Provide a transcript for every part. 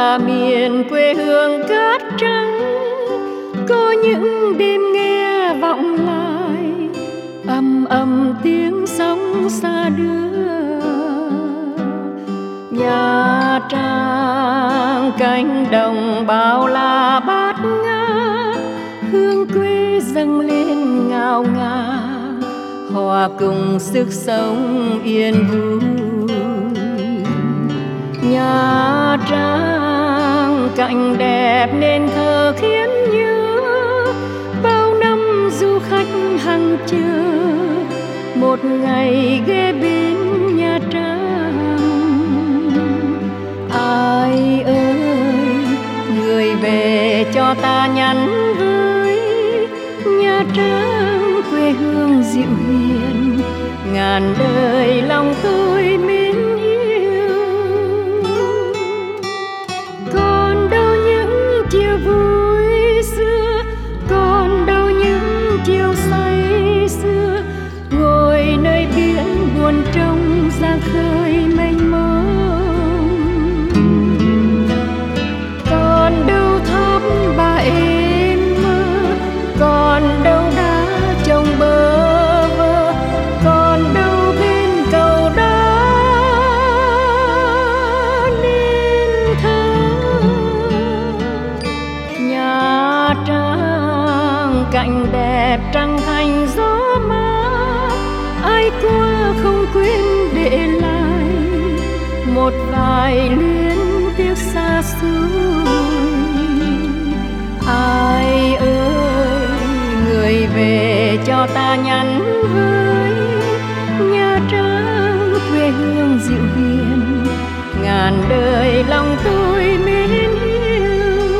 là miền quê hương cát trắng, có những đêm nghe vọng lại ầm ầm tiếng sóng xa đưa. Nha Trang cánh đồng bao la bát ngát, hương quê dâng lên ngào ngạt, hòa cùng sức sống yên vui. Nha Trang cảnh đẹp nên thơ khiến nhớ, bao năm du khách hằng chờ một ngày ghé bên Nha Trang. Ai ơi người về cho ta nhắn với, Nha Trang quê hương dịu hiền, ngàn đời lòng tôi mến yêu. Còn đâu những chiều vui xưa, còn đâu những chiều say xưa, ngồi nơi biển buồn trông ra khơi mênh mông. Còn đâu tháp bà êm mơ, còn đâu đá trồng bơ vơ, còn đâu bên cầu đá nên thơ. Nha Trang cảnh đẹp trăng thành gió mát, ai qua không quên để lại một vài luyến tiếc xa xôi. Ai ơi người về cho ta nhắn với, Nha Trang quê hương dịu hiền, ngàn đời lòng tôi mến yêu.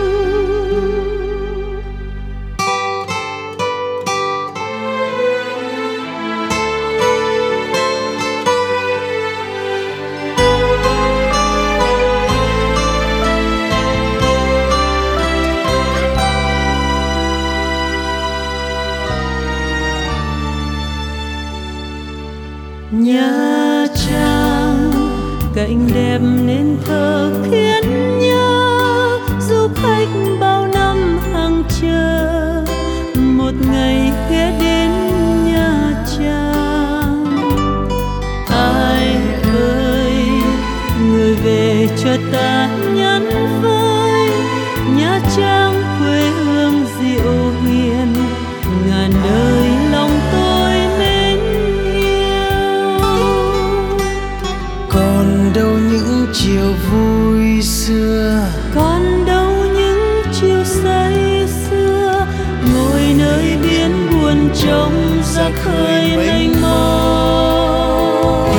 Nha Trang cảnh đẹp nên thơ khiến nhớ, du khách bao năm hằng chờ một ngày ghé đến Nha Trang. Ai ơi người về cho ta nhắn với, Nha Trang quê hương dịu hiền, ngàn đời lòng tôi mến yêu. Còn đâu những chiều vui xưa, Còn đâu những chiều say xưa, ngồi nơi biển buồn trông ra khơi mênh mông.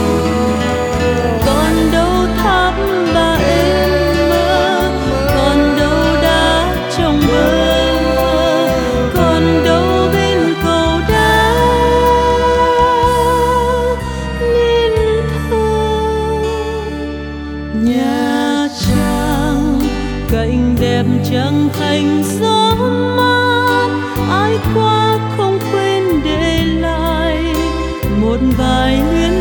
Còn đâu tháp bà êm mơ, còn đâu đá trồng bơ vơ, còn đâu bên cầu đá nên thơ. Nha Trang cảnh đẹp chẳng thành gió mát, ai qua không quên để lại một vài luyến